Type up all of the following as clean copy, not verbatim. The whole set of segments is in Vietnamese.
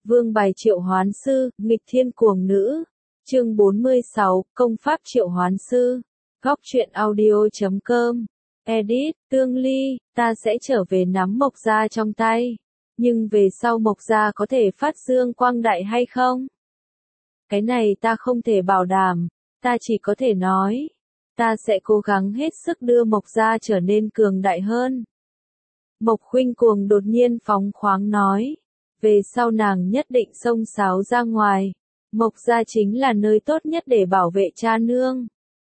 Vương bài triệu hoán sư, nghịch thiên cuồng nữ. Chương 46, công pháp triệu hoán sư. Góc truyện audio.com. Edit, Tương Ly, ta sẽ trở về nắm mộc gia trong tay. Nhưng về sau mộc gia có thể phát dương quang đại hay không? Cái này ta không thể bảo đảm, ta chỉ có thể nói. Ta sẽ cố gắng hết sức đưa mộc gia trở nên cường đại hơn. Mộc Khuynh Cuồng đột nhiên phóng khoáng nói. Về sau nàng nhất định xông xáo ra ngoài. Mộc gia chính là nơi tốt nhất để bảo vệ cha nương.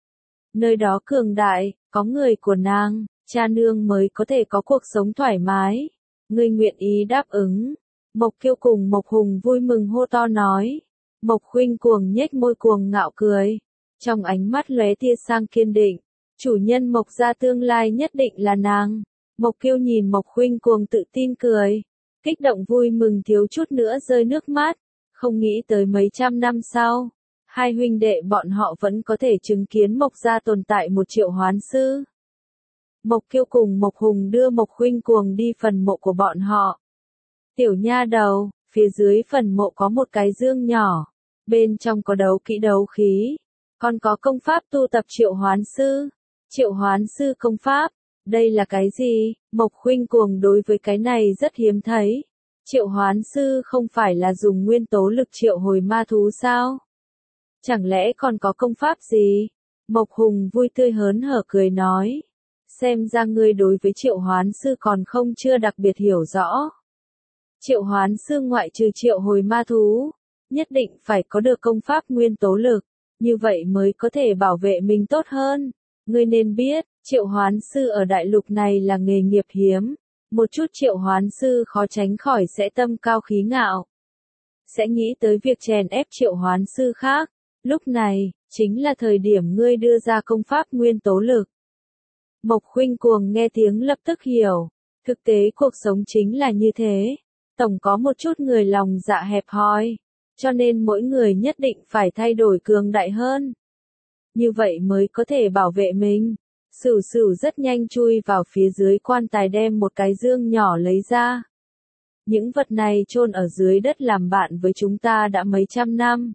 Nơi đó cường đại, có người của nàng, cha nương mới có thể có cuộc sống thoải mái. Ngươi nguyện ý đáp ứng. Mộc Kiêu cùng Mộc Hùng vui mừng hô to nói. Mộc Khuynh Cuồng nhếch môi cuồng ngạo cười. Trong ánh mắt lóe tia sang kiên định. Chủ nhân Mộc gia tương lai nhất định là nàng. Mộc Kiêu nhìn Mộc Khuynh Cuồng tự tin cười. Kích động vui mừng thiếu chút nữa rơi nước mắt. Không nghĩ tới mấy trăm năm sau, hai huynh đệ bọn họ vẫn có thể chứng kiến Mộc gia tồn tại một triệu hoán sư. Mộc Kiêu cùng Mộc Hùng đưa Mộc Khuynh Cuồng đi phần mộ của bọn họ. Tiểu nha đầu, phía dưới phần mộ có một cái dương nhỏ. Bên trong có đấu kỹ đấu khí. Còn có công pháp tu tập triệu hoán sư. Triệu hoán sư công pháp. Đây là cái gì? Mộc Khuynh Cuồng đối với cái này rất hiếm thấy. Triệu hoán sư không phải là dùng nguyên tố lực triệu hồi ma thú sao? Chẳng lẽ còn có công pháp gì? Mộc Hùng vui tươi hớn hở cười nói. Xem ra ngươi đối với triệu hoán sư còn không chưa đặc biệt hiểu rõ. Triệu hoán sư ngoại trừ triệu hồi ma thú, nhất định phải có được công pháp nguyên tố lực, như vậy mới có thể bảo vệ mình tốt hơn. Ngươi nên biết, triệu hoán sư ở đại lục này là nghề nghiệp hiếm. Một chút triệu hoán sư khó tránh khỏi sẽ tâm cao khí ngạo. Sẽ nghĩ tới việc chèn ép triệu hoán sư khác. Lúc này, chính là thời điểm ngươi đưa ra công pháp nguyên tố lực. Mộc Khuynh Cuồng nghe tiếng lập tức hiểu. Thực tế cuộc sống chính là như thế. Tổng có một chút người lòng dạ hẹp hòi. Cho nên mỗi người nhất định phải thay đổi cường đại hơn. Như vậy mới có thể bảo vệ mình. Sửu Sửu rất nhanh chui vào phía dưới quan tài đem một cái dương nhỏ lấy ra. Những vật này chôn ở dưới đất làm bạn với chúng ta đã mấy trăm năm.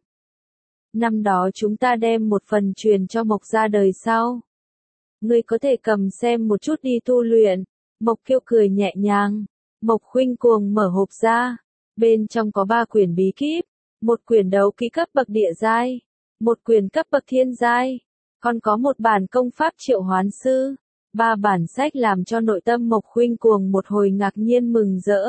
Năm đó chúng ta đem một phần truyền cho Mộc gia đời sau. Ngươi có thể cầm xem một chút đi tu luyện. Mộc Kiêu cười nhẹ nhàng. Mộc Khuynh Cuồng mở hộp ra. Bên trong có 3 quyển bí kíp. Một quyển đấu kỹ cấp bậc địa giai. Một quyển cấp bậc thiên giai. Còn có một bản công pháp triệu hoán sư. 3 bản sách làm cho nội tâm Mộc Khuynh Cuồng một hồi ngạc nhiên mừng rỡ.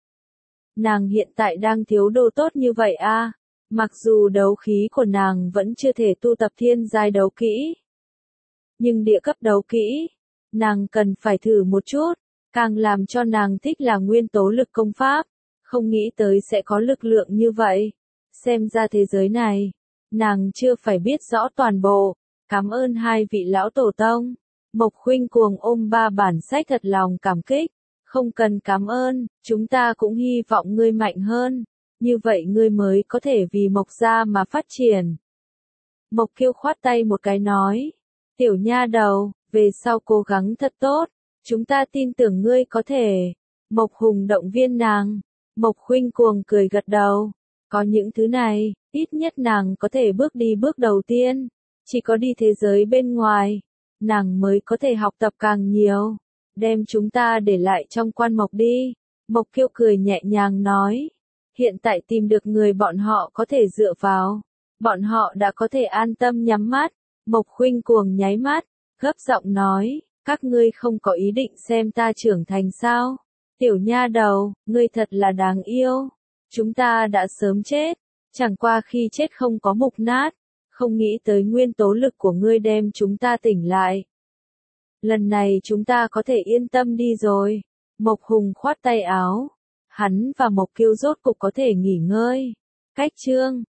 Nàng hiện tại đang thiếu đồ tốt như vậy a. Mặc dù đấu khí của nàng vẫn chưa thể tu tập thiên giai đấu kỹ. Nhưng địa cấp đấu kỹ, nàng cần phải thử một chút. Càng làm cho nàng thích là nguyên tố lực công pháp. Không nghĩ tới sẽ có lực lượng như vậy. Xem ra thế giới này, nàng chưa phải biết rõ toàn bộ. Cảm ơn hai vị lão tổ tông. Mộc Khuynh Cuồng ôm 3 bản sách thật lòng cảm kích. Không cần cảm ơn, chúng ta cũng hy vọng ngươi mạnh hơn. Như vậy ngươi mới có thể vì Mộc gia mà phát triển. Mộc Kiêu khoát tay một cái nói. Tiểu nha đầu, về sau cố gắng thật tốt. Chúng ta tin tưởng ngươi có thể. Mộc Hùng động viên nàng. Mộc Khuynh Cuồng cười gật đầu. Có những thứ này, ít nhất nàng có thể bước đi bước đầu tiên. Chỉ có đi thế giới bên ngoài, nàng mới có thể học tập càng nhiều. Đem chúng ta để lại trong quan mộc đi. Mộc Kiêu cười nhẹ nhàng nói. Hiện tại tìm được người bọn họ có thể dựa vào. Bọn họ đã có thể an tâm nhắm mắt. Mộc Khuynh Cuồng nháy mắt, gấp giọng nói. Các ngươi không có ý định xem ta trưởng thành sao? Tiểu nha đầu, ngươi thật là đáng yêu. Chúng ta đã sớm chết. Chẳng qua khi chết không có mục nát. Không nghĩ tới nguyên tố lực của ngươi đem chúng ta tỉnh lại. Lần này chúng ta có thể yên tâm đi rồi. Mộc Hùng khoát tay áo. Hắn và Mộc Kiêu rốt cục có thể nghỉ ngơi. Cách chương